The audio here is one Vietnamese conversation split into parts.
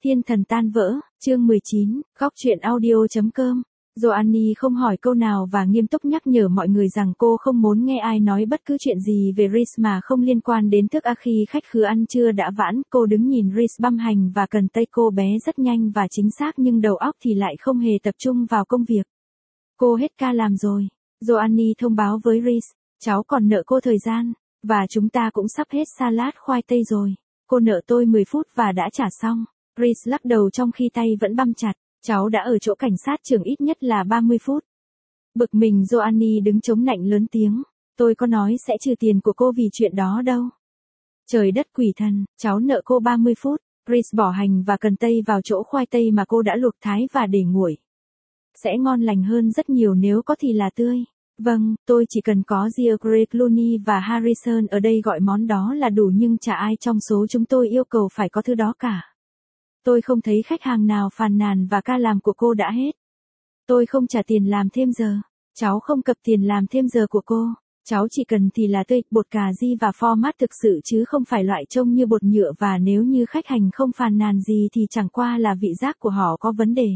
Thiên thần tan vỡ, chương 19, góc truyện audio.com. Joanny không hỏi câu nào và nghiêm túc nhắc nhở mọi người rằng cô không muốn nghe ai nói bất cứ chuyện gì về Reese mà không liên quan đến thức ăn. Khi khách khứa ăn trưa đã vãn, cô đứng nhìn Reese băm hành và cần tây. Cô bé rất nhanh và chính xác nhưng đầu óc thì lại không hề tập trung vào công việc. Cô hết ca làm rồi. Joanny thông báo với Reese, cháu còn nợ cô thời gian, và chúng ta cũng sắp hết salad khoai tây rồi. Cô nợ tôi 10 phút và đã trả xong. Reese lắc đầu trong khi tay vẫn băm chặt. Cháu đã ở chỗ cảnh sát trưởng ít nhất là 30 phút. Bực mình Joanny đứng chống nạnh lớn tiếng. Tôi có nói sẽ trừ tiền của cô vì chuyện đó đâu. Trời đất quỷ thần, cháu nợ cô 30 phút. Reese bỏ hành và cần tây vào chỗ khoai tây mà cô đã luộc thái và để nguội. Sẽ ngon lành hơn rất nhiều nếu có thì là tươi. Vâng, tôi chỉ cần có George Clooney và Harrison ở đây gọi món đó là đủ, nhưng chả ai trong số chúng tôi yêu cầu phải có thứ đó cả. Tôi không thấy khách hàng nào phàn nàn và ca làm của cô đã hết. Tôi không trả tiền làm thêm giờ. Cháu không cập tiền làm thêm giờ của cô. Cháu chỉ cần thì là tươi, bột cà ri và format thực sự chứ không phải loại trông như bột nhựa, và nếu như khách hàng không phàn nàn gì thì chẳng qua là vị giác của họ có vấn đề.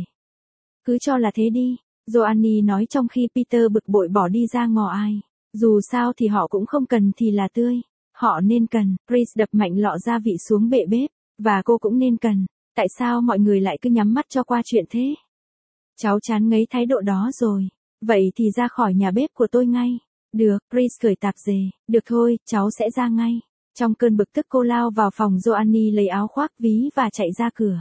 Cứ cho là thế đi, Joanny nói trong khi Peter bực bội bỏ đi ra ngò ai. Dù sao thì họ cũng không cần thì là tươi. Họ nên cần. Reese đập mạnh lọ gia vị xuống bệ bếp. Và cô cũng nên cần. Tại sao mọi người lại cứ nhắm mắt cho qua chuyện thế? Cháu chán ngấy thái độ đó rồi. Vậy thì ra khỏi nhà bếp của tôi ngay. Được, Reese cởi tạp dề. Được thôi, cháu sẽ ra ngay. Trong cơn bực tức cô lao vào phòng Joanny lấy áo khoác ví và chạy ra cửa.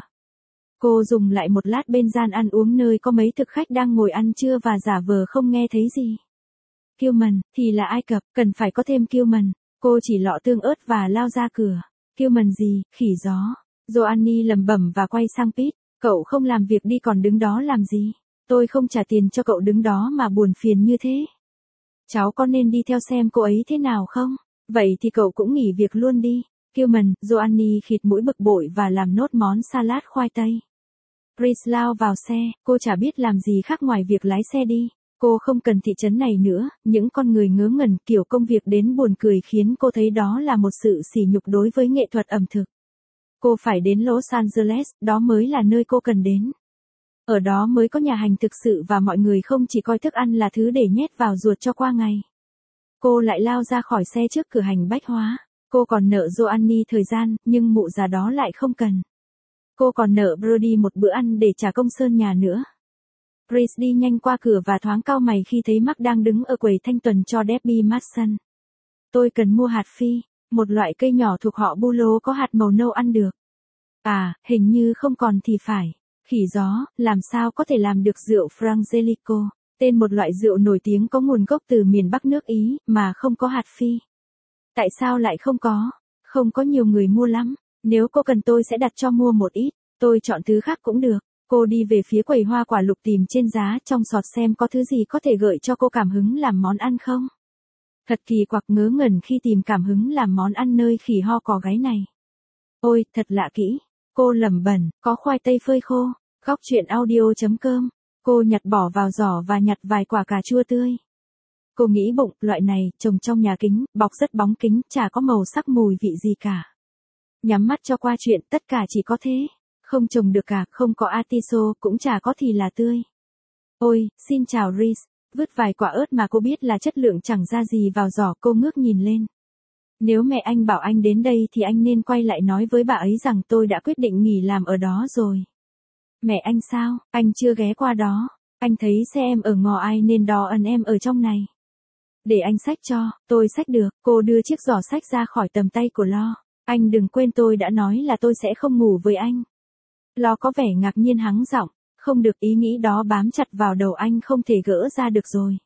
Cô dùng lại một lát bên gian ăn uống nơi có mấy thực khách đang ngồi ăn trưa và giả vờ không nghe thấy gì. Cumin, thì là Ai Cập, cần phải có thêm cumin. Cô chỉ lọ tương ớt và lao ra cửa. Cumin gì, khỉ gió. Joanny lẩm bẩm và quay sang Pete. Cậu không làm việc đi còn đứng đó làm gì? Tôi không trả tiền cho cậu đứng đó mà buồn phiền như thế. Cháu có nên đi theo xem cô ấy thế nào không? Vậy thì cậu cũng nghỉ việc luôn đi. Cumin, Joanny khịt mũi bực bội và làm nốt món salad khoai tây. Reese lao vào xe, cô chả biết làm gì khác ngoài việc lái xe đi. Cô không cần thị trấn này nữa, những con người ngớ ngẩn kiểu công việc đến buồn cười khiến cô thấy đó là một sự sỉ nhục đối với nghệ thuật ẩm thực. Cô phải đến Los Angeles, đó mới là nơi cô cần đến. Ở đó mới có nhà hàng thực sự và mọi người không chỉ coi thức ăn là thứ để nhét vào ruột cho qua ngày. Cô lại lao ra khỏi xe trước cửa hàng bách hóa. Cô còn nợ Joanny thời gian, nhưng mụ già đó lại không cần. Cô còn nợ Brody một bữa ăn để trả công sơn nhà nữa. Reese đi nhanh qua cửa và thoáng cau mày khi thấy Mark đang đứng ở quầy thanh tuần cho Debbie Mason. Tôi cần mua hạt phi, một loại cây nhỏ thuộc họ Bulo có hạt màu nâu ăn được. À, hình như không còn thì phải. Khỉ gió, làm sao có thể làm được rượu Frangelico, tên một loại rượu nổi tiếng có nguồn gốc từ miền Bắc nước Ý, mà không có hạt phi? Tại sao lại không có? Không có nhiều người mua lắm. Nếu cô cần tôi sẽ đặt cho mua một ít. Tôi chọn thứ khác cũng được. Cô đi về phía quầy hoa quả lục tìm trên giá trong sọt xem có thứ gì có thể gợi cho cô cảm hứng làm món ăn không. Thật kỳ quặc ngớ ngẩn khi tìm cảm hứng làm món ăn nơi khỉ ho cò gáy này. Ôi, thật lạ kỹ. Cô lẩm bẩm, có khoai tây phơi khô. Góc truyện audio.com. Cô nhặt bỏ vào giỏ và nhặt vài quả cà chua tươi. Cô nghĩ bụng, loại này, trồng trong nhà kính, bọc rất bóng kính, chả có màu sắc mùi vị gì cả. Nhắm mắt cho qua chuyện, tất cả chỉ có thế. Không trồng được cả, không có atiso, cũng chả có thì là tươi. Ôi, xin chào Reese. Vứt vài quả ớt mà cô biết là chất lượng chẳng ra gì vào giỏ, cô ngước nhìn lên. Nếu mẹ anh bảo anh đến đây thì anh nên quay lại nói với bà ấy rằng tôi đã quyết định nghỉ làm ở đó rồi. Mẹ anh sao, anh chưa ghé qua đó. Anh thấy xe em ở ngò ai nên đò ẩn em ở trong này. Để anh xách cho, tôi xách được. Cô đưa chiếc giỏ xách ra khỏi tầm tay của Lo. Anh đừng quên tôi đã nói là tôi sẽ không ngủ với anh. Lo có vẻ ngạc nhiên hắng giọng. Không được, ý nghĩ đó bám chặt vào đầu anh không thể gỡ ra được rồi.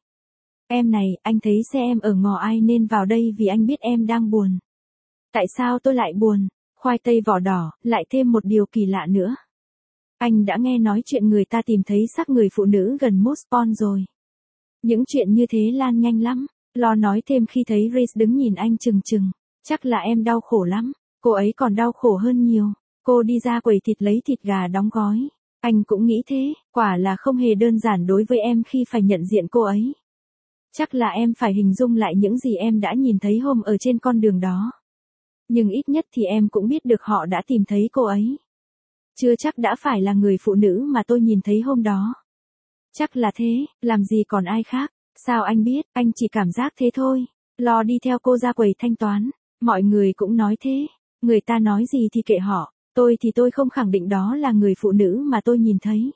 Em này, anh thấy xe em ở ngò ai nên vào đây vì anh biết em đang buồn. Tại sao tôi lại buồn? Khoai tây vỏ đỏ, lại thêm một điều kỳ lạ nữa. Anh đã nghe nói chuyện người ta tìm thấy xác người phụ nữ gần Mospon rồi. Những chuyện như thế lan nhanh lắm. Lo nói thêm khi thấy Reese đứng nhìn anh chừng chừng. Chắc là em đau khổ lắm. Cô ấy còn đau khổ hơn nhiều. Cô đi ra quầy thịt lấy thịt gà đóng gói. Anh cũng nghĩ thế, quả là không hề đơn giản đối với em khi phải nhận diện cô ấy. Chắc là em phải hình dung lại những gì em đã nhìn thấy hôm ở trên con đường đó. Nhưng ít nhất thì em cũng biết được họ đã tìm thấy cô ấy. Chưa chắc đã phải là người phụ nữ mà tôi nhìn thấy hôm đó. Chắc là thế, làm gì còn ai khác. Sao anh biết, anh chỉ cảm giác thế thôi. Lo đi theo cô ra quầy thanh toán. Mọi người cũng nói thế. Người ta nói gì thì kệ họ. Tôi thì tôi không khẳng định đó là người phụ nữ mà tôi nhìn thấy.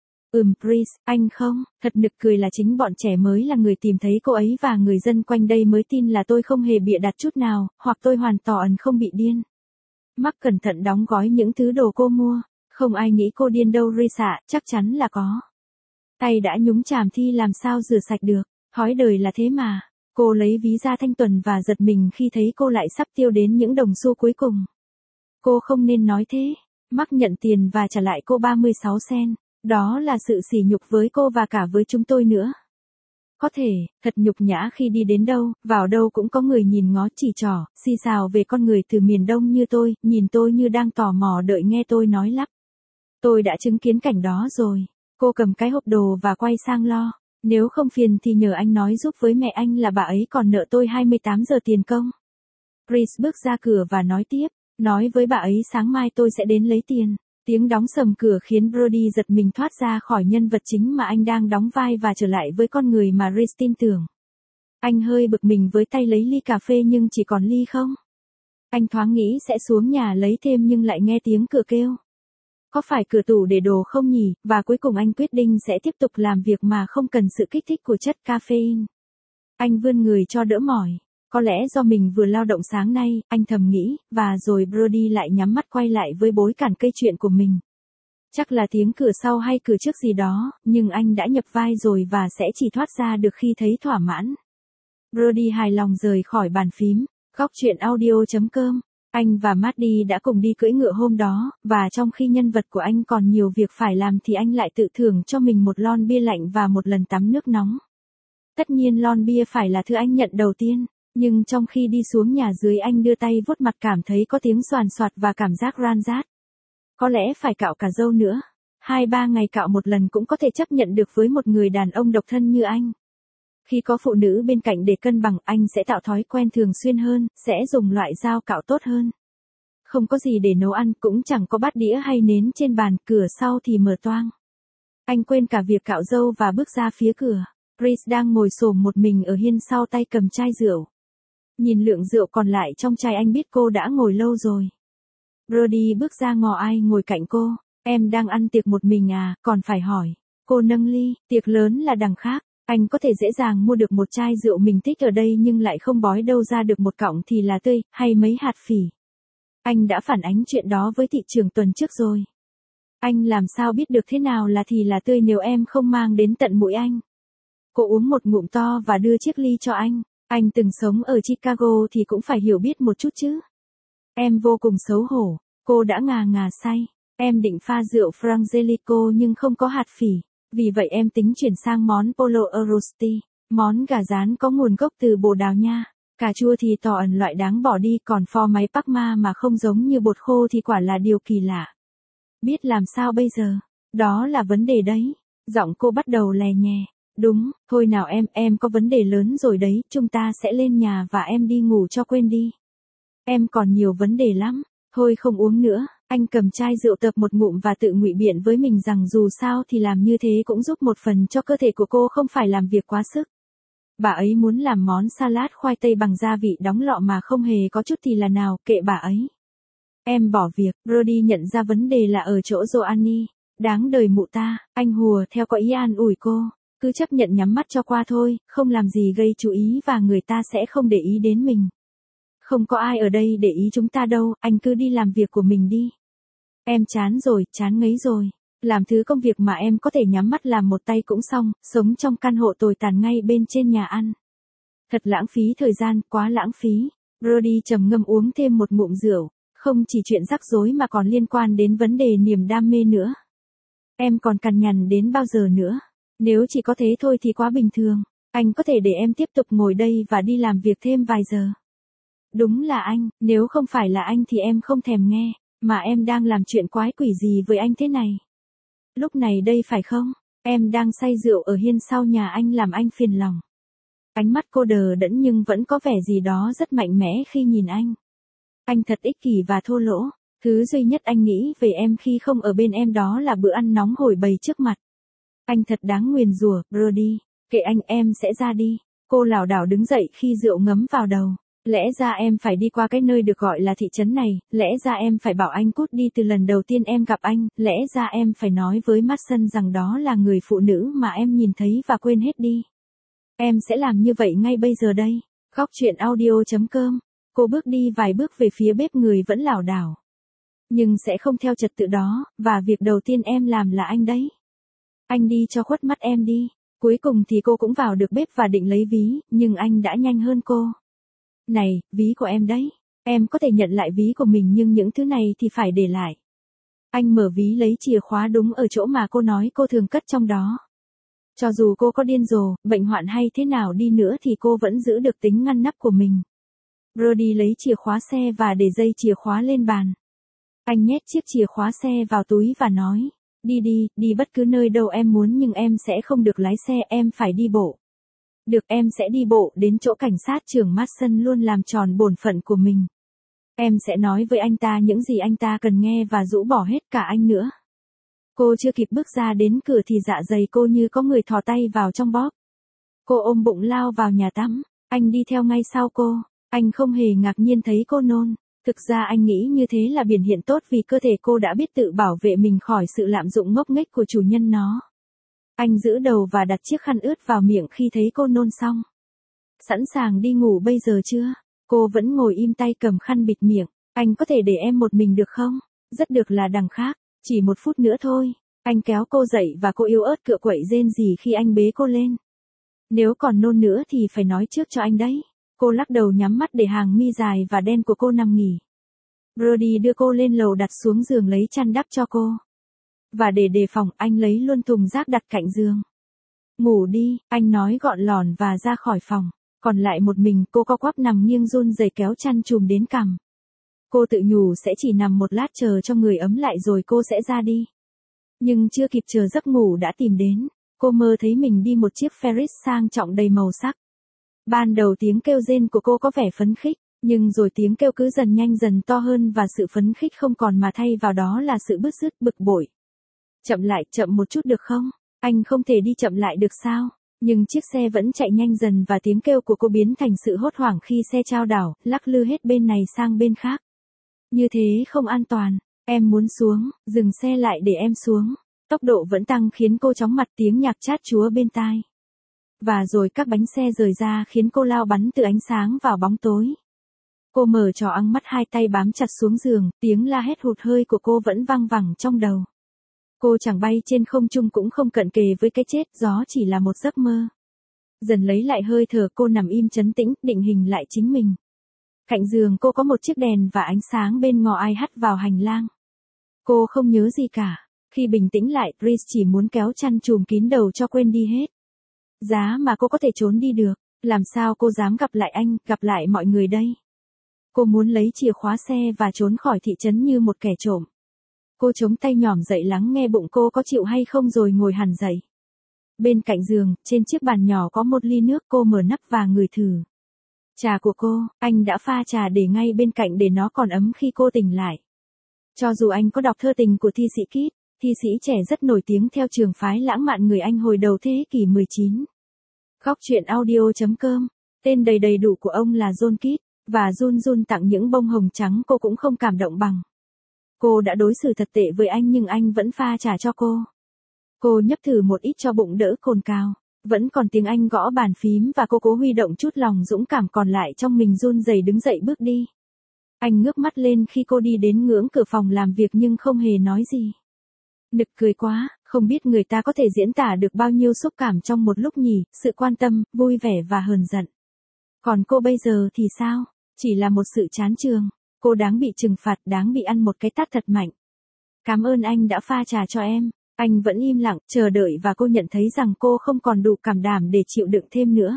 Chris, anh không, thật nực cười là chính bọn trẻ mới là người tìm thấy cô ấy và người dân quanh đây mới tin là tôi không hề bịa đặt chút nào, hoặc tôi hoàn toàn không bị điên. Mark cẩn thận đóng gói những thứ đồ cô mua. Không ai nghĩ cô điên đâu Chris ạ, chắc chắn là có. Tay đã nhúng chàm thi làm sao rửa sạch được, thói đời là thế mà. Cô lấy ví ra thanh tuần và giật mình khi thấy cô lại sắp tiêu đến những đồng xu cuối cùng. Cô không nên nói thế. Mark nhận tiền và trả lại cô 36 cent. Đó là sự sỉ nhục với cô và cả với chúng tôi nữa. Có thể, thật nhục nhã khi đi đến đâu, vào đâu cũng có người nhìn ngó chỉ trỏ, xì xào về con người từ miền Đông như tôi, nhìn tôi như đang tò mò đợi nghe tôi nói lắp. Tôi đã chứng kiến cảnh đó rồi. Cô cầm cái hộp đồ và quay sang lo. Nếu không phiền thì nhờ anh nói giúp với mẹ anh là bà ấy còn nợ tôi 28 giờ tiền công. Chris bước ra cửa và nói tiếp. Nói với bà ấy sáng mai tôi sẽ đến lấy tiền. Tiếng đóng sầm cửa khiến Brody giật mình thoát ra khỏi nhân vật chính mà anh đang đóng vai và trở lại với con người mà Chris tin tưởng. Anh hơi bực mình với tay lấy ly cà phê nhưng chỉ còn ly không. Anh thoáng nghĩ sẽ xuống nhà lấy thêm nhưng lại nghe tiếng cửa kêu. Có phải cửa tủ để đồ không nhỉ, và cuối cùng anh quyết định sẽ tiếp tục làm việc mà không cần sự kích thích của chất caffeine. Anh vươn người cho đỡ mỏi. Có lẽ do mình vừa lao động sáng nay, anh thầm nghĩ, và rồi Brody lại nhắm mắt quay lại với bối cảnh cây chuyện của mình. Chắc là tiếng cửa sau hay cửa trước gì đó, nhưng anh đã nhập vai rồi và sẽ chỉ thoát ra được khi thấy thỏa mãn. Brody hài lòng rời khỏi bàn phím, góc chuyện audio.com. Anh và Maddie đã cùng đi cưỡi ngựa hôm đó, và trong khi nhân vật của anh còn nhiều việc phải làm thì anh lại tự thưởng cho mình một lon bia lạnh và một lần tắm nước nóng. Tất nhiên lon bia phải là thứ anh nhận đầu tiên. Nhưng trong khi đi xuống nhà dưới anh đưa tay vuốt mặt cảm thấy có tiếng xoàn xoạt và cảm giác ran rát. Có lẽ phải cạo cả râu nữa. 2-3 ngày cạo một lần cũng có thể chấp nhận được với một người đàn ông độc thân như anh. Khi có phụ nữ bên cạnh để cân bằng anh sẽ tạo thói quen thường xuyên hơn, sẽ dùng loại dao cạo tốt hơn. Không có gì để nấu ăn cũng chẳng có bát đĩa hay nến trên bàn, cửa sau thì mở toang. Anh quên cả việc cạo râu và bước ra phía cửa. Chris đang ngồi xổm một mình ở hiên sau tay cầm chai rượu. Nhìn lượng rượu còn lại trong chai anh biết cô đã ngồi lâu rồi. Brody bước ra ngò ai ngồi cạnh cô. Em đang ăn tiệc một mình à, còn phải hỏi. Cô nâng ly, tiệc lớn là đằng khác. Anh có thể dễ dàng mua được một chai rượu mình thích ở đây nhưng lại không bói đâu ra được một cọng thì là tươi, hay mấy hạt phỉ. Anh đã phản ánh chuyện đó với thị trường tuần trước rồi. Anh làm sao biết được thế nào là thì là tươi nếu em không mang đến tận mũi anh. Cô uống một ngụm to và đưa chiếc ly cho anh. Anh từng sống ở Chicago thì cũng phải hiểu biết một chút chứ. Em vô cùng xấu hổ. Cô đã ngà ngà say. Em định pha rượu Frangelico nhưng không có hạt phỉ. Vì vậy em tính chuyển sang món Polo Arrosti. Món gà rán có nguồn gốc từ Bồ Đào Nha. Cà chua thì tỏ ẩn loại đáng bỏ đi, còn pho máy Parma mà không giống như bột khô thì quả là điều kỳ lạ. Biết làm sao bây giờ? Đó là vấn đề đấy. Giọng cô bắt đầu lè nhè. Đúng, thôi nào em có vấn đề lớn rồi đấy, chúng ta sẽ lên nhà và em đi ngủ cho quên đi. Em còn nhiều vấn đề lắm, thôi không uống nữa. Anh cầm chai rượu tập một ngụm và tự ngụy biện với mình rằng dù sao thì làm như thế cũng giúp một phần cho cơ thể của cô không phải làm việc quá sức. Bà ấy muốn làm món salad khoai tây bằng gia vị đóng lọ mà không hề có chút thì là nào, kệ bà ấy. Em bỏ việc, Brody nhận ra vấn đề là ở chỗ Joanny. Đáng đời mụ ta, anh hùa theo có ý an ủi cô. Cứ chấp nhận nhắm mắt cho qua thôi, không làm gì gây chú ý và người ta sẽ không để ý đến mình. Không có ai ở đây để ý chúng ta đâu, anh cứ đi làm việc của mình đi. Em chán rồi, chán ngấy rồi. Làm thứ công việc mà em có thể nhắm mắt làm một tay cũng xong, sống trong căn hộ tồi tàn ngay bên trên nhà ăn. Thật lãng phí thời gian, quá lãng phí. Brody trầm ngâm uống thêm một ngụm rượu, không chỉ chuyện rắc rối mà còn liên quan đến vấn đề niềm đam mê nữa. Em còn cằn nhằn đến bao giờ nữa? Nếu chỉ có thế thôi thì quá bình thường. Anh có thể để em tiếp tục ngồi đây và đi làm việc thêm vài giờ. Đúng là anh, nếu không phải là anh thì em không thèm nghe, mà em đang làm chuyện quái quỷ gì với anh thế này? Lúc này đây phải không? Em đang say rượu ở hiên sau nhà anh làm anh phiền lòng. Ánh mắt cô đờ đẫn nhưng vẫn có vẻ gì đó rất mạnh mẽ khi nhìn anh. Anh thật ích kỷ và thô lỗ. Thứ duy nhất anh nghĩ về em khi không ở bên em đó là bữa ăn nóng hổi bầy trước mặt. Anh thật đáng nguyền rủa, Brody. Kệ anh, em sẽ ra đi. Cô lảo đảo đứng dậy khi rượu ngấm vào đầu. Lẽ ra em phải đi qua cái nơi được gọi là thị trấn này, lẽ ra em phải bảo anh cút đi từ lần đầu tiên em gặp anh, lẽ ra em phải nói với Mason rằng đó là người phụ nữ mà em nhìn thấy và quên hết đi. Em sẽ làm như vậy ngay bây giờ đây. Góc chuyện audio.com. Cô bước đi vài bước về phía bếp, người vẫn lảo đảo. Nhưng sẽ không theo trật tự đó, và việc đầu tiên em làm là anh đấy. Anh đi cho khuất mắt em đi. Cuối cùng thì cô cũng vào được bếp và định lấy ví, nhưng anh đã nhanh hơn cô. Này, ví của em đấy. Em có thể nhận lại ví của mình nhưng những thứ này thì phải để lại. Anh mở ví lấy chìa khóa đúng ở chỗ mà cô nói cô thường cất trong đó. Cho dù cô có điên rồ, bệnh hoạn hay thế nào đi nữa thì cô vẫn giữ được tính ngăn nắp của mình. Brody lấy chìa khóa xe và để dây chìa khóa lên bàn. Anh nhét chiếc chìa khóa xe vào túi và nói, đi bất cứ nơi đâu em muốn nhưng em sẽ không được lái xe, em phải đi bộ. Được, em sẽ đi bộ đến chỗ cảnh sát trưởng Mason luôn làm tròn bổn phận của mình. Em sẽ nói với anh ta những gì anh ta cần nghe và rũ bỏ hết cả anh nữa. Cô chưa kịp bước ra đến cửa thì dạ dày cô như có người thò tay vào trong bóp. Cô ôm bụng lao vào nhà tắm, anh đi theo ngay sau cô. Anh không hề ngạc nhiên thấy cô nôn. Thực ra anh nghĩ như thế là biểu hiện tốt vì cơ thể cô đã biết tự bảo vệ mình khỏi sự lạm dụng ngốc nghếch của chủ nhân nó. Anh giữ đầu và đặt chiếc khăn ướt vào miệng khi thấy cô nôn xong. Sẵn sàng đi ngủ bây giờ chưa? Cô vẫn ngồi im tay cầm khăn bịt miệng. Anh có thể để em một mình được không? Rất được là đằng khác. Chỉ 1 phút nữa thôi. Anh kéo cô dậy và cô yếu ớt cựa quậy rên rỉ khi anh bế cô lên. Nếu còn nôn nữa thì phải nói trước cho anh đấy. Cô lắc đầu nhắm mắt để hàng mi dài và đen của cô nằm nghỉ. Brody đưa cô lên lầu đặt xuống giường lấy chăn đắp cho cô. Và để đề phòng, anh lấy luôn thùng rác đặt cạnh giường. Ngủ đi, anh nói gọn lỏn và ra khỏi phòng. Còn lại một mình, cô co quắp nằm nghiêng run rẩy kéo chăn trùm đến cằm. Cô tự nhủ sẽ chỉ nằm một lát chờ cho người ấm lại rồi cô sẽ ra đi. Nhưng chưa kịp chờ giấc ngủ đã tìm đến. Cô mơ thấy mình đi một chiếc Ferris sang trọng đầy màu sắc. Ban đầu tiếng kêu rên của cô có vẻ phấn khích, nhưng rồi tiếng kêu cứ dần nhanh dần to hơn và sự phấn khích không còn mà thay vào đó là sự bứt rứt bực bội. Chậm lại, chậm một chút được không? Anh không thể đi chậm lại được sao? Nhưng chiếc xe vẫn chạy nhanh dần và tiếng kêu của cô biến thành sự hốt hoảng khi xe chao đảo, lắc lư hết bên này sang bên khác. Như thế không an toàn. Em muốn xuống, dừng xe lại để em xuống. Tốc độ vẫn tăng khiến cô chóng mặt, tiếng nhạc chát chúa bên tai. Và rồi các bánh xe rời ra khiến cô lao bắn từ ánh sáng vào bóng tối. Cô mở trò ăng mắt, hai tay bám chặt xuống giường, tiếng la hét hụt hơi của cô vẫn vang vẳng trong đầu. Cô chẳng bay trên không trung cũng không cận kề với cái chết, gió chỉ là một giấc mơ. Dần lấy lại hơi thở, cô nằm im trấn tĩnh, định hình lại chính mình. Cạnh giường cô có một chiếc đèn và ánh sáng bên ngõ ai hắt vào hành lang. Cô không nhớ gì cả. Khi bình tĩnh lại, Chris chỉ muốn kéo chăn trùm kín đầu cho quên đi hết. Giá mà cô có thể trốn đi được, làm sao cô dám gặp lại anh, gặp lại mọi người đây. Cô muốn lấy chìa khóa xe và trốn khỏi thị trấn như một kẻ trộm. Cô chống tay nhỏm dậy lắng nghe bụng cô có chịu hay không rồi ngồi hẳn dậy. Bên cạnh giường, trên chiếc bàn nhỏ có một ly nước, cô mở nắp và ngửi thử. Trà của cô, anh đã pha trà để ngay bên cạnh để nó còn ấm khi cô tỉnh lại. Cho dù anh có đọc thơ tình của thi sĩ Keats, thi sĩ trẻ rất nổi tiếng theo trường phái lãng mạn người Anh hồi đầu thế kỷ 19. Góc chuyện audio.com. Tên đầy đủ của ông là John Keats, và Jun tặng những bông hồng trắng cô cũng không cảm động bằng. Cô đã đối xử thật tệ với anh nhưng anh vẫn pha trà cho cô. Cô nhấp thử một ít cho bụng đỡ cồn cào. Vẫn còn tiếng anh gõ bàn phím và cô cố huy động chút lòng dũng cảm còn lại trong mình, run rẩy đứng dậy bước đi. Anh ngước mắt lên khi cô đi đến ngưỡng cửa phòng làm việc nhưng không hề nói gì. Nực cười quá, không biết người ta có thể diễn tả được bao nhiêu xúc cảm trong một lúc nhỉ, sự quan tâm, vui vẻ và hờn giận. Còn cô bây giờ thì sao? Chỉ là một sự chán chường. Cô đáng bị trừng phạt, đáng bị ăn một cái tát thật mạnh. Cảm ơn anh đã pha trà cho em. Anh vẫn im lặng, chờ đợi và cô nhận thấy rằng cô không còn đủ cảm đảm để chịu đựng thêm nữa.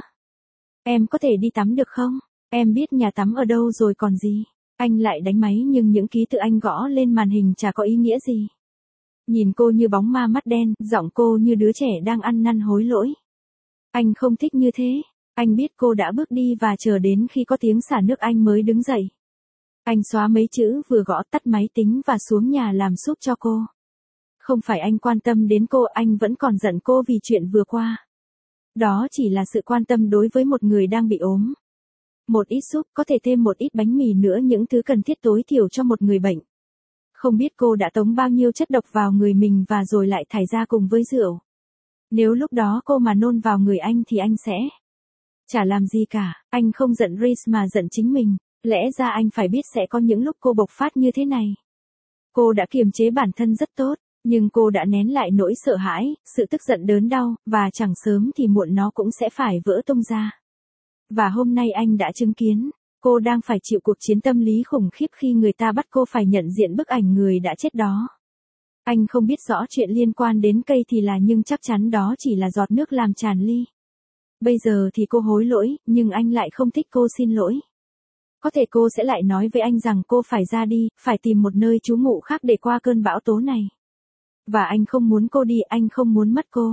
Em có thể đi tắm được không? Em biết nhà tắm ở đâu rồi còn gì. Anh lại đánh máy nhưng những ký tự anh gõ lên màn hình chả có ý nghĩa gì. Nhìn cô như bóng ma mắt đen, giọng cô như đứa trẻ đang ăn năn hối lỗi. Anh không thích như thế. Anh biết cô đã bước đi và chờ đến khi có tiếng xả nước anh mới đứng dậy. Anh xóa mấy chữ vừa gõ, tắt máy tính và xuống nhà làm súp cho cô. Không phải anh quan tâm đến cô, anh vẫn còn giận cô vì chuyện vừa qua. Đó chỉ là sự quan tâm đối với một người đang bị ốm. Một ít súp, có thể thêm một ít bánh mì nữa, những thứ cần thiết tối thiểu cho một người bệnh. Không biết cô đã tống bao nhiêu chất độc vào người mình và rồi lại thải ra cùng với rượu. Nếu lúc đó cô mà nôn vào người anh thì anh sẽ chả làm gì cả. Anh không giận Reese mà giận chính mình. Lẽ ra anh phải biết sẽ có những lúc cô bộc phát như thế này. Cô đã kiềm chế bản thân rất tốt, nhưng cô đã nén lại nỗi sợ hãi, sự tức giận đớn đau, và chẳng sớm thì muộn nó cũng sẽ phải vỡ tung ra. Và hôm nay anh đã chứng kiến, cô đang phải chịu cuộc chiến tâm lý khủng khiếp khi người ta bắt cô phải nhận diện bức ảnh người đã chết đó. Anh không biết rõ chuyện liên quan đến cây thì là, nhưng chắc chắn đó chỉ là giọt nước làm tràn ly. Bây giờ thì cô hối lỗi, nhưng anh lại không thích cô xin lỗi. Có thể cô sẽ lại nói với anh rằng cô phải ra đi, phải tìm một nơi trú ngụ khác để qua cơn bão tố này. Và anh không muốn cô đi, anh không muốn mất cô.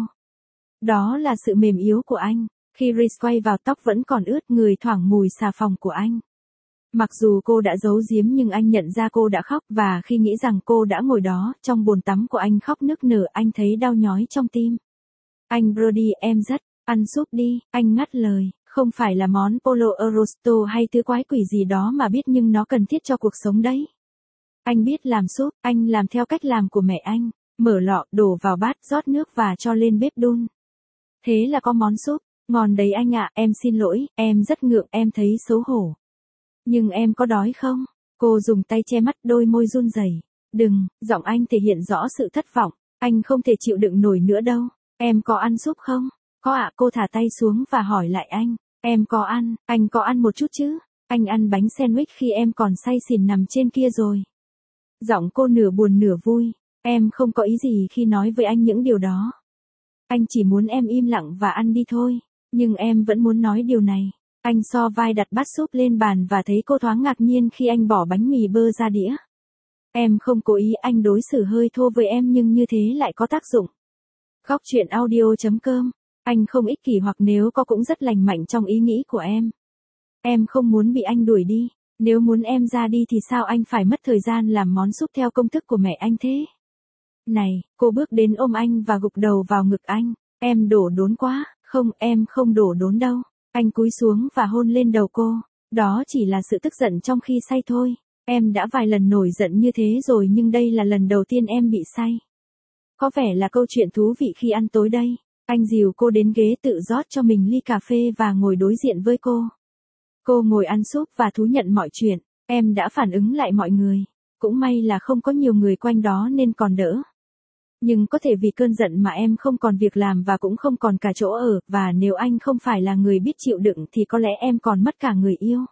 Đó là sự mềm yếu của anh. Khi Reese quay vào, tóc vẫn còn ướt, người thoảng mùi xà phòng của anh. Mặc dù cô đã giấu giếm nhưng anh nhận ra cô đã khóc, và khi nghĩ rằng cô đã ngồi đó, trong bồn tắm của anh khóc nức nở, anh thấy đau nhói trong tim. Anh Brody, em rất, ăn súp đi, anh ngắt lời, không phải là món Pollo Arrosto hay thứ quái quỷ gì đó mà biết, nhưng nó cần thiết cho cuộc sống đấy. Anh biết làm súp, anh làm theo cách làm của mẹ anh, mở lọ, đổ vào bát, rót nước và cho lên bếp đun. Thế là có món súp, ngon đấy anh ạ, em xin lỗi, em rất ngượng, em thấy xấu hổ. Nhưng em có đói không? Cô dùng tay che mắt, đôi môi run rẩy. Đừng, giọng anh thể hiện rõ sự thất vọng, anh không thể chịu đựng nổi nữa đâu. Em có ăn súp không? Có ạ, cô thả tay xuống và hỏi lại anh. Em có ăn, anh có ăn một chút chứ? Anh ăn bánh sandwich khi em còn say xỉn nằm trên kia rồi. Giọng cô nửa buồn nửa vui. Em không có ý gì khi nói với anh những điều đó. Anh chỉ muốn em im lặng và ăn đi thôi. Nhưng em vẫn muốn nói điều này. Anh so vai đặt bát súp lên bàn và thấy cô thoáng ngạc nhiên khi anh bỏ bánh mì bơ ra đĩa. Em không cố ý, anh đối xử hơi thô với em nhưng như thế lại có tác dụng. Góc truyện audio.com. Anh không ích kỷ, hoặc nếu có cũng rất lành mạnh trong ý nghĩ của em. Em không muốn bị anh đuổi đi. Nếu muốn em ra đi thì sao anh phải mất thời gian làm món súp theo công thức của mẹ anh thế? Này, cô bước đến ôm anh và gục đầu vào ngực anh. Em đổ đốn quá. Không, em không đổ đốn đâu. Anh cúi xuống và hôn lên đầu cô. Đó chỉ là sự tức giận trong khi say thôi. Em đã vài lần nổi giận như thế rồi, nhưng đây là lần đầu tiên em bị say. Có vẻ là câu chuyện thú vị khi ăn tối đây. Anh dìu cô đến ghế, tự rót cho mình ly cà phê và ngồi đối diện với cô. Cô ngồi ăn súp và thú nhận mọi chuyện. Em đã phản ứng lại mọi người. Cũng may là không có nhiều người quanh đó nên còn đỡ. Nhưng có thể vì cơn giận mà em không còn việc làm và cũng không còn cả chỗ ở, và nếu anh không phải là người biết chịu đựng thì có lẽ em còn mất cả người yêu.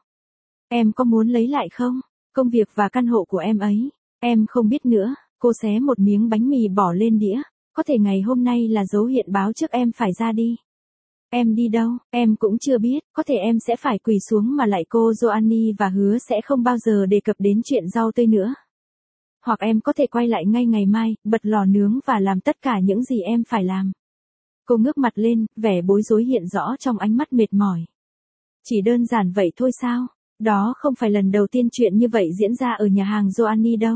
Em có muốn lấy lại không? Công việc và căn hộ của em ấy. Em không biết nữa. Cô xé một miếng bánh mì bỏ lên đĩa. Có thể ngày hôm nay là dấu hiện báo trước em phải ra đi. Em đi đâu, em cũng chưa biết, có thể em sẽ phải quỳ xuống mà lạy cô Joanny và hứa sẽ không bao giờ đề cập đến chuyện rau tươi nữa. Hoặc em có thể quay lại ngay ngày mai, bật lò nướng và làm tất cả những gì em phải làm. Cô ngước mặt lên, vẻ bối rối hiện rõ trong ánh mắt mệt mỏi. Chỉ đơn giản vậy thôi sao? Đó không phải lần đầu tiên chuyện như vậy diễn ra ở nhà hàng Joanny đâu.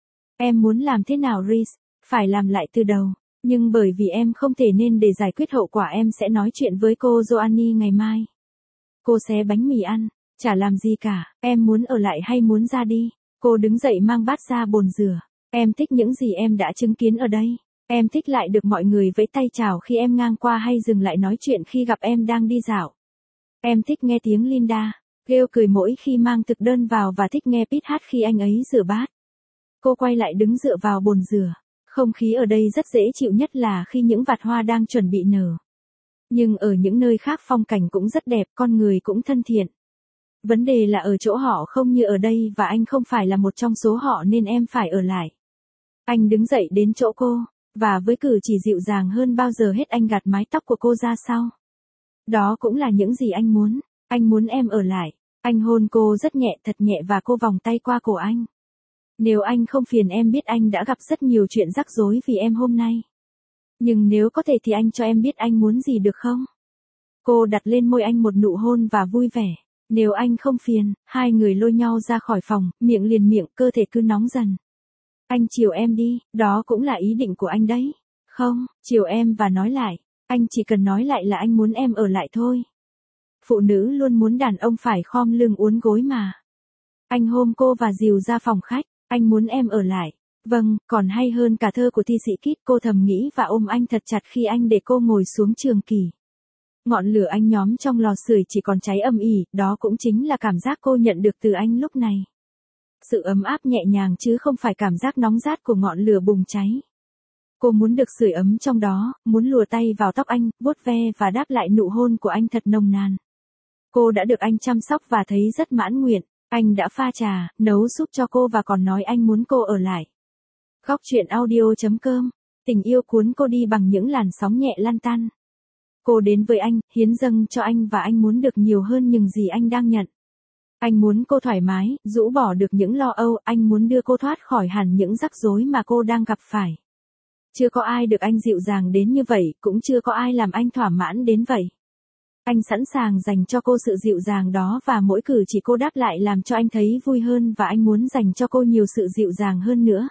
Em muốn làm thế nào Reese? Phải làm lại từ đầu. Nhưng bởi vì em không thể nên để giải quyết hậu quả, em sẽ nói chuyện với cô Joanny ngày mai. Cô xé bánh mì ăn. Chả làm gì cả, em muốn ở lại hay muốn ra đi? Cô đứng dậy mang bát ra bồn rửa. Em thích những gì em đã chứng kiến ở đây. Em thích lại được mọi người vẫy tay chào khi em ngang qua hay dừng lại nói chuyện khi gặp em đang đi dạo. Em thích nghe tiếng Linda Gale cười mỗi khi mang thực đơn vào và thích nghe Pete hát khi anh ấy rửa bát. Cô quay lại đứng dựa vào bồn rửa. Không khí ở đây rất dễ chịu, nhất là khi những vạt hoa đang chuẩn bị nở. Nhưng ở những nơi khác phong cảnh cũng rất đẹp, con người cũng thân thiện. Vấn đề là ở chỗ họ không như ở đây, và anh không phải là một trong số họ nên em phải ở lại. Anh đứng dậy đến chỗ cô, và với cử chỉ dịu dàng hơn bao giờ hết anh gạt mái tóc của cô ra sau. Đó cũng là những gì anh muốn. Anh muốn em ở lại. Anh hôn cô rất nhẹ, thật nhẹ, và cô vòng tay qua cổ anh. Nếu anh không phiền, em biết anh đã gặp rất nhiều chuyện rắc rối vì em hôm nay. Nhưng nếu có thể thì anh cho em biết anh muốn gì được không? Cô đặt lên môi anh một nụ hôn và vui vẻ. Nếu anh không phiền, hai người lôi nhau ra khỏi phòng, miệng liền miệng, cơ thể cứ nóng dần. Anh chiều em đi, đó cũng là ý định của anh đấy. Không, chiều em và nói lại. Anh chỉ cần nói lại là anh muốn em ở lại thôi. Phụ nữ luôn muốn đàn ông phải khom lưng uốn gối mà. Anh ôm cô và dìu ra phòng khách. Anh muốn em ở lại. Vâng, còn hay hơn cả thơ của thi sĩ Kít, cô thầm nghĩ và ôm anh thật chặt khi anh để cô ngồi xuống trường kỳ. Ngọn lửa anh nhóm trong lò sưởi chỉ còn cháy âm ỉ, đó cũng chính là cảm giác cô nhận được từ anh lúc này. Sự ấm áp nhẹ nhàng chứ không phải cảm giác nóng rát của ngọn lửa bùng cháy. Cô muốn được sưởi ấm trong đó, muốn lùa tay vào tóc anh, vuốt ve và đáp lại nụ hôn của anh thật nồng nàn. Cô đã được anh chăm sóc và thấy rất mãn nguyện. Anh đã pha trà, nấu súp cho cô và còn nói anh muốn cô ở lại. Góc truyện audio.com. Tình yêu cuốn cô đi bằng những làn sóng nhẹ lăn tăn. Cô đến với anh, hiến dâng cho anh và anh muốn được nhiều hơn những gì anh đang nhận. Anh muốn cô thoải mái, rũ bỏ được những lo âu, anh muốn đưa cô thoát khỏi hẳn những rắc rối mà cô đang gặp phải. Chưa có ai được anh dịu dàng đến như vậy, cũng chưa có ai làm anh thỏa mãn đến vậy. Anh sẵn sàng dành cho cô sự dịu dàng đó và mỗi cử chỉ cô đáp lại làm cho anh thấy vui hơn và anh muốn dành cho cô nhiều sự dịu dàng hơn nữa.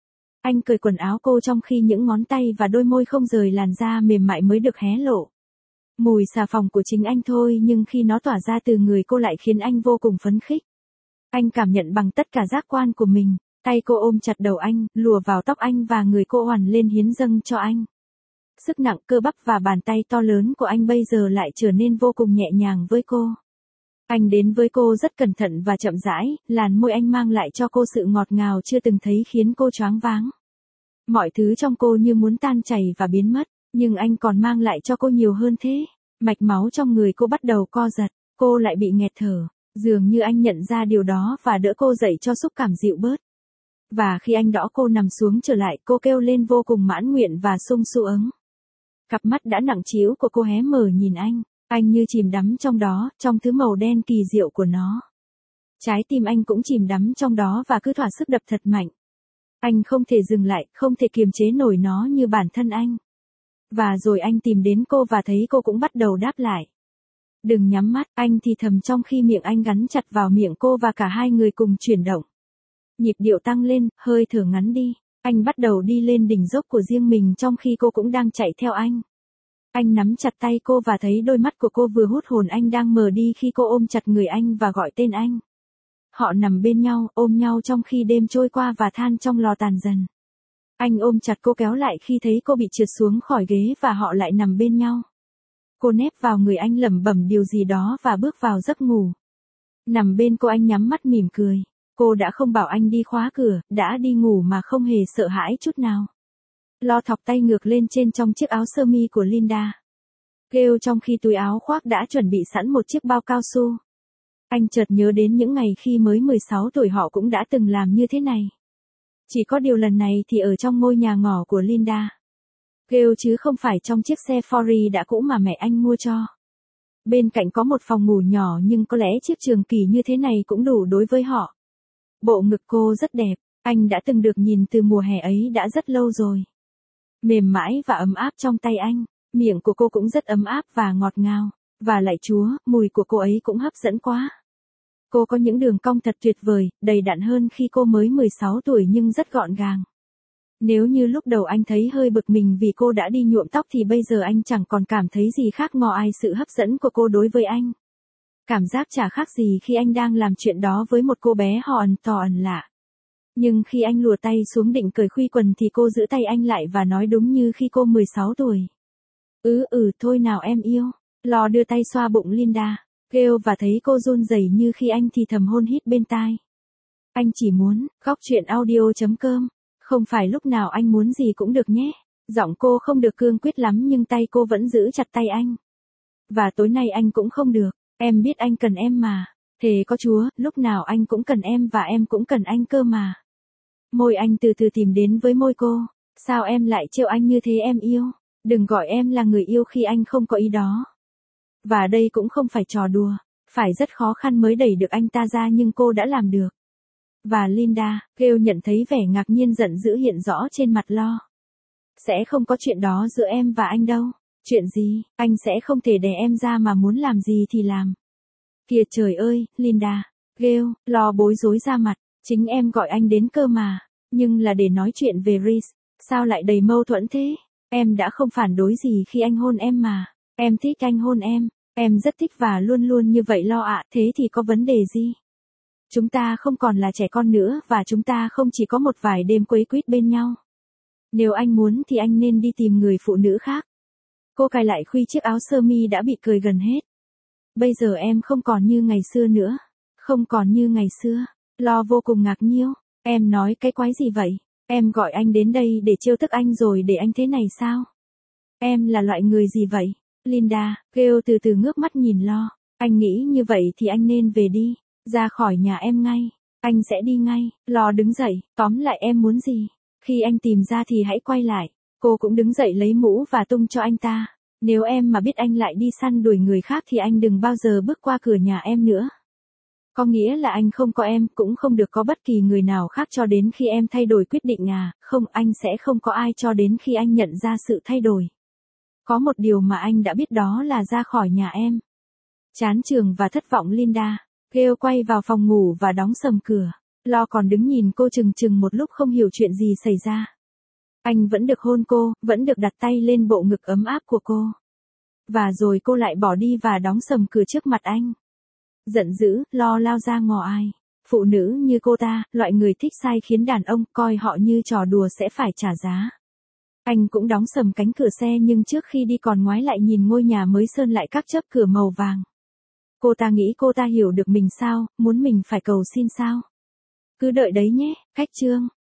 Anh cởi quần áo cô trong khi những ngón tay và đôi môi không rời làn da mềm mại mới được hé lộ. Mùi xà phòng của chính anh thôi nhưng khi nó tỏa ra từ người cô lại khiến anh vô cùng phấn khích. Anh cảm nhận bằng tất cả giác quan của mình, tay cô ôm chặt đầu anh, lùa vào tóc anh và người cô oằn lên hiến dâng cho anh. Sức nặng cơ bắp và bàn tay to lớn của anh bây giờ lại trở nên vô cùng nhẹ nhàng với cô. Anh đến với cô rất cẩn thận và chậm rãi, làn môi anh mang lại cho cô sự ngọt ngào chưa từng thấy khiến cô choáng váng. Mọi thứ trong cô như muốn tan chảy và biến mất, nhưng anh còn mang lại cho cô nhiều hơn thế. Mạch máu trong người cô bắt đầu co giật, cô lại bị nghẹt thở. Dường như anh nhận ra điều đó và đỡ cô dậy cho xúc cảm dịu bớt. Và khi anh đỡ cô nằm xuống trở lại, cô kêu lên vô cùng mãn nguyện và sung sướng. Cặp mắt đã nặng trĩu của cô hé mở nhìn anh như chìm đắm trong đó, trong thứ màu đen kỳ diệu của nó. Trái tim anh cũng chìm đắm trong đó và cứ thỏa sức đập thật mạnh. Anh không thể dừng lại, không thể kiềm chế nổi nó như bản thân anh. Và rồi anh tìm đến cô và thấy cô cũng bắt đầu đáp lại. Đừng nhắm mắt, anh thì thầm trong khi miệng anh gắn chặt vào miệng cô và cả hai người cùng chuyển động. Nhịp điệu tăng lên, hơi thở ngắn đi. Anh bắt đầu đi lên đỉnh dốc của riêng mình trong khi cô cũng đang chạy theo anh. Anh nắm chặt tay cô và thấy đôi mắt của cô vừa hút hồn anh đang mờ đi khi cô ôm chặt người anh và gọi tên anh. Họ nằm bên nhau, ôm nhau trong khi đêm trôi qua và than trong lò tàn dần. Anh ôm chặt cô kéo lại khi thấy cô bị trượt xuống khỏi ghế và họ lại nằm bên nhau. Cô nép vào người anh lẩm bẩm điều gì đó và bước vào giấc ngủ. Nằm bên cô anh nhắm mắt mỉm cười. Cô đã không bảo anh đi khóa cửa, đã đi ngủ mà không hề sợ hãi chút nào. Lo thọc tay ngược lên trên trong chiếc áo sơ mi của Linda. Kêu trong khi túi áo khoác đã chuẩn bị sẵn một chiếc bao cao su. Anh chợt nhớ đến những ngày khi mới 16 tuổi họ cũng đã từng làm như thế này. Chỉ có điều lần này thì ở trong ngôi nhà ngỏ của Linda. Kêu chứ không phải trong chiếc xe Ford đã cũ mà mẹ anh mua cho. Bên cạnh có một phòng ngủ nhỏ nhưng có lẽ chiếc trường kỳ như thế này cũng đủ đối với họ. Bộ ngực cô rất đẹp, anh đã từng được nhìn từ mùa hè ấy đã rất lâu rồi. Mềm mại và ấm áp trong tay anh, miệng của cô cũng rất ấm áp và ngọt ngào. Và lạy Chúa, mùi của cô ấy cũng hấp dẫn quá. Cô có những đường cong thật tuyệt vời, đầy đặn hơn khi cô mới 16 tuổi nhưng rất gọn gàng. Nếu như lúc đầu anh thấy hơi bực mình vì cô đã đi nhuộm tóc thì bây giờ anh chẳng còn cảm thấy gì khác ngoài sự hấp dẫn của cô đối với anh. Cảm giác chả khác gì khi anh đang làm chuyện đó với một cô bé hòn tò ẩn lạ. Nhưng khi anh lùa tay xuống định cởi khuy quần thì cô giữ tay anh lại và nói đúng như khi cô 16 tuổi. Thôi nào em yêu. Lo đưa tay xoa bụng Linda, kêu và thấy cô run rẩy như khi anh thì thầm hôn hít bên tai. Anh chỉ muốn, góc truyện audio.com, không phải lúc nào anh muốn gì cũng được nhé. Giọng cô không được cương quyết lắm nhưng tay cô vẫn giữ chặt tay anh. Và tối nay anh cũng không được, em biết anh cần em mà. Thề có Chúa, lúc nào anh cũng cần em và em cũng cần anh cơ mà. Môi anh từ từ tìm đến với môi cô. Sao em lại trêu anh như thế em yêu? Đừng gọi em là người yêu khi anh không có ý đó. Và đây cũng không phải trò đùa, phải rất khó khăn mới đẩy được anh ta ra nhưng cô đã làm được. Và Linda, kêu nhận thấy vẻ ngạc nhiên giận dữ hiện rõ trên mặt Lo. Sẽ không có chuyện đó giữa em và anh đâu. Chuyện gì, anh sẽ không thể đè em ra mà muốn làm gì thì làm. Kìa trời ơi, Linda. Gale, lo bối rối ra mặt. Chính em gọi anh đến cơ mà. Nhưng là để nói chuyện về Reese. Sao lại đầy mâu thuẫn thế? Em đã không phản đối gì khi anh hôn em mà. Em thích anh hôn em. Em rất thích và luôn luôn như vậy lo ạ. Thế thì có vấn đề gì? Chúng ta không còn là trẻ con nữa và chúng ta không chỉ có một vài đêm quấy quýt bên nhau. Nếu anh muốn thì anh nên đi tìm người phụ nữ khác. Cô cài lại khuy chiếc áo sơ mi đã bị cởi gần hết. Bây giờ em không còn như ngày xưa nữa. Không còn như ngày xưa. Lo vô cùng ngạc nhiêu. Em nói cái quái gì vậy? Em gọi anh đến đây để trêu tức anh rồi để anh thế này sao? Em là loại người gì vậy? Linda, Gale từ từ ngước mắt nhìn Lo. Anh nghĩ như vậy thì anh nên về đi. Ra khỏi nhà em ngay. Anh sẽ đi ngay. Lo đứng dậy. Tóm lại em muốn gì? Khi anh tìm ra thì hãy quay lại. Cô cũng đứng dậy lấy mũ và tung cho anh ta. Nếu em mà biết anh lại đi săn đuổi người khác thì anh đừng bao giờ bước qua cửa nhà em nữa. Có nghĩa là anh không có em, cũng không được có bất kỳ người nào khác cho đến khi em thay đổi quyết định à? Không, anh sẽ không có ai cho đến khi anh nhận ra sự thay đổi. Có một điều mà anh đã biết, đó là ra khỏi nhà em. Chán chường và thất vọng Linda. Gale quay vào phòng ngủ và đóng sầm cửa. Lo còn đứng nhìn cô chừng chừng một lúc không hiểu chuyện gì xảy ra. Anh vẫn được hôn cô, vẫn được đặt tay lên bộ ngực ấm áp của cô. Và rồi cô lại bỏ đi và đóng sầm cửa trước mặt anh. Giận dữ, Lo lao ra ngò ai. Phụ nữ như cô ta, loại người thích sai khiến đàn ông, coi họ như trò đùa sẽ phải trả giá. Anh cũng đóng sầm cánh cửa xe nhưng trước khi đi còn ngoái lại nhìn ngôi nhà mới sơn lại các chớp cửa màu vàng. Cô ta nghĩ cô ta hiểu được mình sao, muốn mình phải cầu xin sao. Cứ đợi đấy nhé, khách trương.